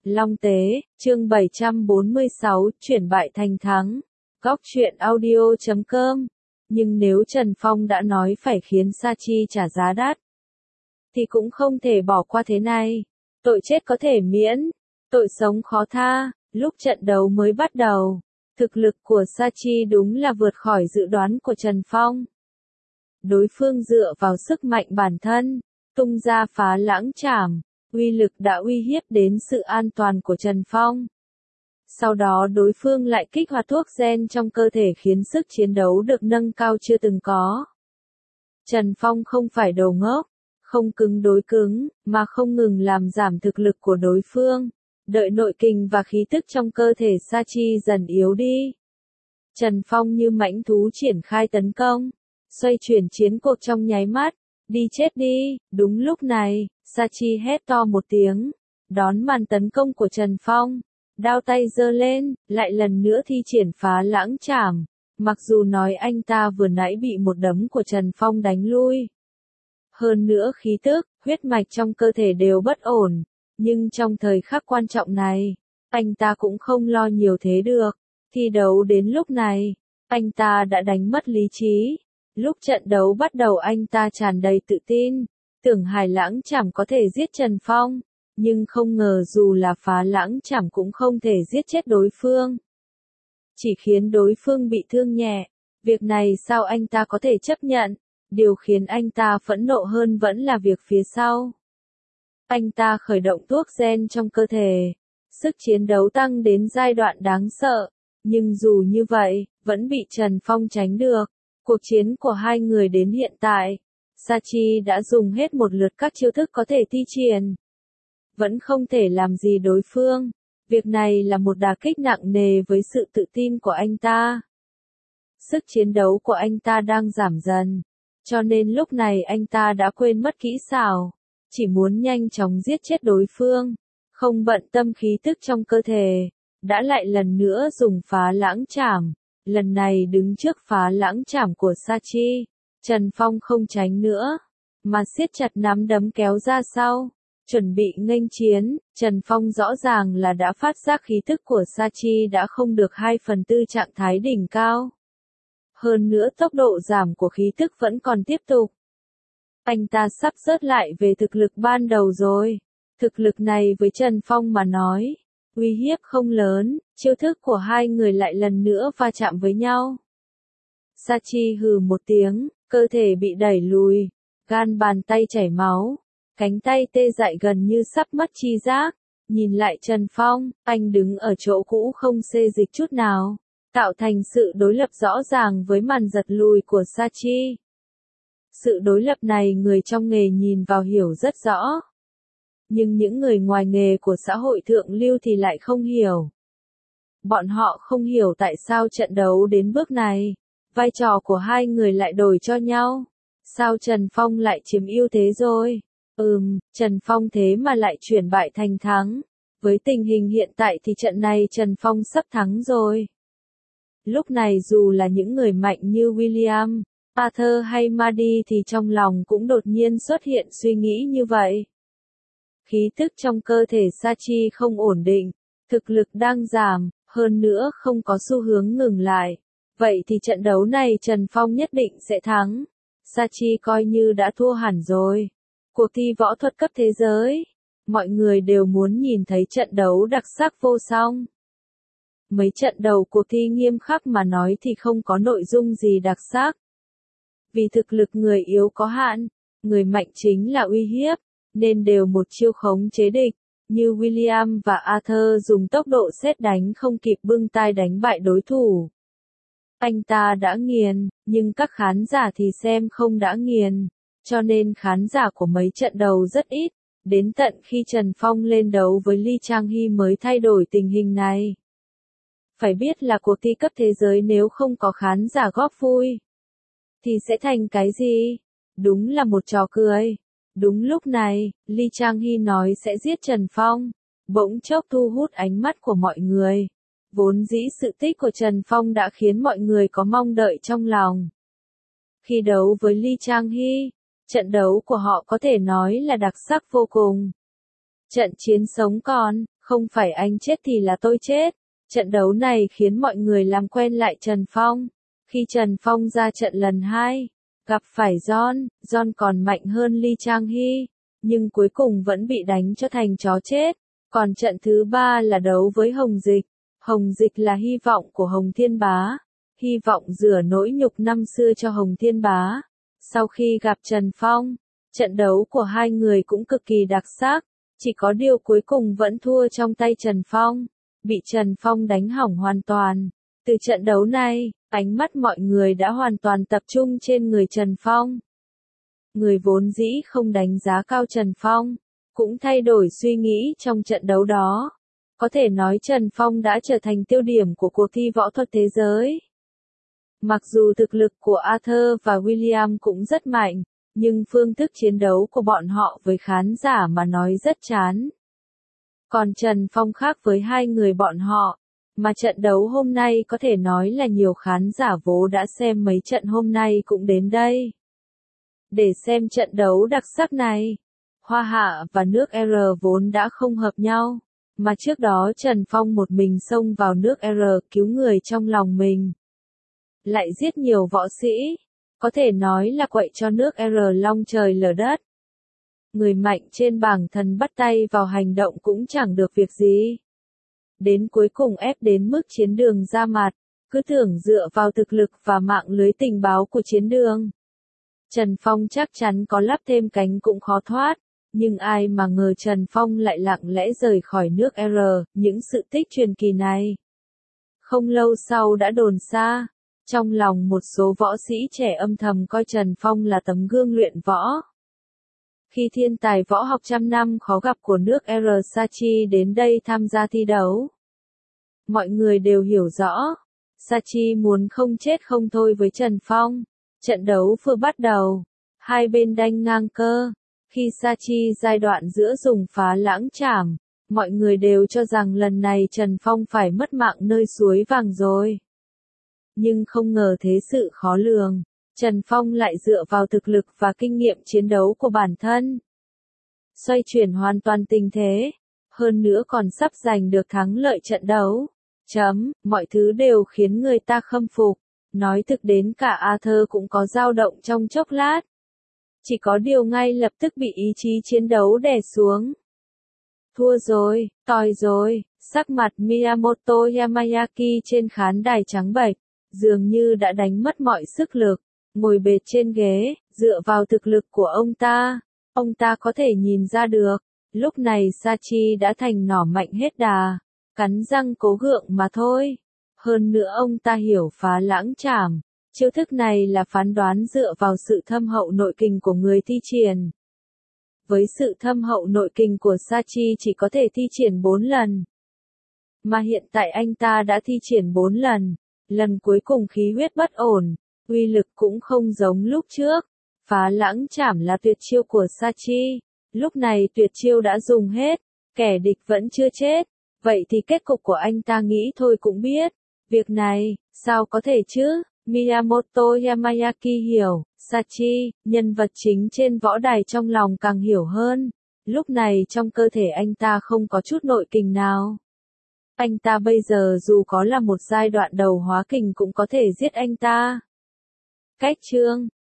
Long Tế, chương 746, chuyển bại thành thắng. Góc truyện audio.com. Nhưng nếu Trần Phong đã nói phải khiến Sa Chi trả giá đắt, thì cũng không thể bỏ qua thế này. Tội chết có thể miễn, tội sống khó tha. Lúc trận đấu mới bắt đầu, thực lực của Sa Chi đúng là vượt khỏi dự đoán của Trần Phong. Đối phương dựa vào sức mạnh bản thân, tung ra phá lãng trảm, uy lực đã uy hiếp đến sự an toàn của Trần Phong. Sau đó đối phương lại kích hoạt thuốc gen trong cơ thể khiến sức chiến đấu được nâng cao chưa từng có. Trần Phong không phải đồ ngốc, không cứng đối cứng, mà không ngừng làm giảm thực lực của đối phương. Đợi nội kình và khí tức trong cơ thể Sa Chi dần yếu đi, Trần Phong như mãnh thú triển khai tấn công, xoay chuyển chiến cuộc trong nháy mắt. Đi chết đi. Đúng lúc này, Sa Chi hét to một tiếng, đón màn tấn công của Trần Phong. Đao tay giơ lên, lại lần nữa thi triển phá lãng trảm. Mặc dù nói anh ta vừa nãy bị một đấm của Trần Phong đánh lui, hơn nữa khí tức, huyết mạch trong cơ thể đều bất ổn, nhưng trong thời khắc quan trọng này, anh ta cũng không lo nhiều thế được. Thi đấu đến lúc này, anh ta đã đánh mất lý trí. Lúc trận đấu bắt đầu anh ta tràn đầy tự tin, tưởng Hải Lãng Trảm có thể giết Trần Phong, nhưng không ngờ dù là phá lãng trảm cũng không thể giết chết đối phương. Chỉ khiến đối phương bị thương nhẹ. Việc này sao anh ta có thể chấp nhận? Điều khiến anh ta phẫn nộ hơn vẫn là việc phía sau. Anh ta khởi động thuốc gen trong cơ thể. Sức chiến đấu tăng đến giai đoạn đáng sợ. Nhưng dù như vậy, vẫn bị Trần Phong tránh được. Cuộc chiến của hai người đến hiện tại, Sa Chi đã dùng hết một lượt các chiêu thức có thể thi triển, vẫn không thể làm gì đối phương. Việc này là một đả kích nặng nề với sự tự tin của anh ta. Sức chiến đấu của anh ta đang giảm dần, cho nên lúc này anh ta đã quên mất kỹ xảo, chỉ muốn nhanh chóng giết chết đối phương, không bận tâm khí tức trong cơ thể. Đã lại lần nữa dùng phá lãng trảm, lần này đứng trước phá lãng trảm của Sa Chi, Trần Phong không tránh nữa, mà siết chặt nắm đấm kéo ra sau, chuẩn bị nghênh chiến. Trần Phong rõ ràng là đã phát giác khí tức của Sa Chi đã không được 2/4 trạng thái đỉnh cao. Hơn nữa tốc độ giảm của khí tức vẫn còn tiếp tục. Anh ta sắp rớt lại về thực lực ban đầu rồi. Thực lực này với Trần Phong mà nói, uy hiếp không lớn. Chiêu thức của hai người lại lần nữa va chạm với nhau. Sa Chi hừ một tiếng, cơ thể bị đẩy lùi, gan bàn tay chảy máu, cánh tay tê dại gần như sắp mất chi giác. Nhìn lại Trần Phong, anh đứng ở chỗ cũ không xê dịch chút nào, tạo thành sự đối lập rõ ràng với màn giật lùi của Sa Chi. Sự đối lập này người trong nghề nhìn vào hiểu rất rõ, nhưng những người ngoài nghề của xã hội thượng lưu thì lại không hiểu. Bọn họ không hiểu tại sao trận đấu đến bước này, vai trò của hai người lại đổi cho nhau. Sao Trần Phong lại chiếm ưu thế rồi? Trần Phong thế mà lại chuyển bại thành thắng. Với tình hình hiện tại thì trận này Trần Phong sắp thắng rồi. Lúc này dù là những người mạnh như William, Arthur hay Maddy thì trong lòng cũng đột nhiên xuất hiện suy nghĩ như vậy. Khí tức trong cơ thể Sa Chi không ổn định, thực lực đang giảm, hơn nữa không có xu hướng ngừng lại. Vậy thì trận đấu này Trần Phong nhất định sẽ thắng. Sa Chi coi như đã thua hẳn rồi. Cuộc thi võ thuật cấp thế giới, mọi người đều muốn nhìn thấy trận đấu đặc sắc vô song. Mấy trận đầu cuộc thi nghiêm khắc mà nói thì không có nội dung gì đặc sắc. Vì thực lực người yếu có hạn, người mạnh chính là uy hiếp, nên đều một chiêu khống chế địch. Như William và Arthur dùng tốc độ sét đánh không kịp bưng tay đánh bại đối thủ. Anh ta đã nghiền, nhưng các khán giả thì xem không đã nghiền, cho nên khán giả của mấy trận đầu rất ít. Đến tận khi Trần Phong lên đấu với Lee Chang-hee mới thay đổi tình hình này. Phải biết là cuộc thi cấp thế giới nếu không có khán giả góp vui, thì sẽ thành cái gì? Đúng là một trò cười. Đúng lúc này, Lee Chang-hee nói sẽ giết Trần Phong, bỗng chốc thu hút ánh mắt của mọi người. Vốn dĩ sự tích của Trần Phong đã khiến mọi người có mong đợi trong lòng. Khi đấu với Lee Chang-hee, trận đấu của họ có thể nói là đặc sắc vô cùng. Trận chiến sống còn, Không phải anh chết thì là tôi chết. Trận đấu này khiến mọi người làm quen lại Trần Phong. Khi Trần Phong ra trận lần 2, gặp phải John còn mạnh hơn Lee Chang-hee, nhưng cuối cùng vẫn bị đánh cho thành chó chết. Còn trận thứ 3 là đấu với Hồng Dịch. Hồng Dịch là hy vọng của Hồng Thiên Bá, hy vọng rửa nỗi nhục năm xưa cho Hồng Thiên Bá. Sau khi gặp Trần Phong, trận đấu của hai người cũng cực kỳ đặc sắc, chỉ có điều cuối cùng vẫn thua trong tay Trần Phong, bị Trần Phong đánh hỏng hoàn toàn. Từ trận đấu này, ánh mắt mọi người đã hoàn toàn tập trung trên người Trần Phong. Người vốn dĩ không đánh giá cao Trần Phong, cũng thay đổi suy nghĩ trong trận đấu đó. Có thể nói Trần Phong đã trở thành tiêu điểm của cuộc thi võ thuật thế giới. Mặc dù thực lực của Arthur và William cũng rất mạnh, nhưng phương thức chiến đấu của bọn họ với khán giả mà nói rất chán. Còn Trần Phong khác với hai người bọn họ, mà trận đấu hôm nay có thể nói là nhiều khán giả vốn đã xem mấy trận hôm nay cũng đến đây. Để xem trận đấu đặc sắc này, Hoa Hạ và nước R vốn đã không hợp nhau, mà trước đó Trần Phong một mình xông vào nước R cứu người trong lòng mình. Lại giết nhiều võ sĩ, có thể nói là quậy cho nước R long trời lở đất. Người mạnh trên bảng thần bắt tay vào hành động cũng chẳng được việc gì. Đến cuối cùng ép đến mức Chiến Đường ra mặt, cứ tưởng dựa vào thực lực và mạng lưới tình báo của Chiến Đường, Trần Phong chắc chắn có lắp thêm cánh cũng khó thoát. Nhưng ai mà ngờ Trần Phong lại lặng lẽ rời khỏi nước R, những sự tích truyền kỳ này. Không lâu sau đã đồn xa, trong lòng một số võ sĩ trẻ âm thầm coi Trần Phong là tấm gương luyện võ. Khi thiên tài võ học trăm năm khó gặp của nước R Sachi đến đây tham gia thi đấu, mọi người đều hiểu rõ, Sachi muốn không chết không thôi với Trần Phong. Trận đấu vừa bắt đầu, hai bên đanh ngang cơ. Khi Sachi giai đoạn giữa dùng phá lãng trảm, mọi người đều cho rằng lần này Trần Phong phải mất mạng nơi suối vàng rồi. Nhưng không ngờ thế sự khó lường, Trần Phong lại dựa vào thực lực và kinh nghiệm chiến đấu của bản thân, xoay chuyển hoàn toàn tình thế, hơn nữa còn sắp giành được thắng lợi trận đấu. Mọi thứ đều khiến người ta khâm phục, nói thực đến cả Arthur cũng có dao động trong chốc lát. Chỉ có điều ngay lập tức bị ý chí chiến đấu đè xuống. Thua rồi, tòi rồi, sắc mặt Miyamoto Yamayaki trên khán đài trắng bệch, dường như đã đánh mất mọi sức lực, ngồi bệt trên ghế, dựa vào thực lực của ông ta có thể nhìn ra được, lúc này Sachi đã thành nỏ mạnh hết đà, cắn răng cố gượng mà thôi. Hơn nữa ông ta hiểu phá lãng trảm. Chiêu thức này là phán đoán dựa vào sự thâm hậu nội kình của người thi triển. Với sự thâm hậu nội kình của Sachi chỉ có thể thi triển 4 lần. Mà hiện tại anh ta đã thi triển 4 lần. Lần cuối cùng khí huyết bất ổn, uy lực cũng không giống lúc trước. Phá lãng trảm là tuyệt chiêu của Sachi. Lúc này tuyệt chiêu đã dùng hết, kẻ địch vẫn chưa chết. Vậy thì kết cục của anh ta nghĩ thôi cũng biết. Việc này, sao có thể chứ? Miyamoto Yamayaki hiểu, Sachi, nhân vật chính trên võ đài trong lòng càng hiểu hơn. Lúc này trong cơ thể anh ta không có chút nội kình nào. Anh ta bây giờ dù có là một giai đoạn đầu hóa kình cũng có thể giết anh ta. Cách chương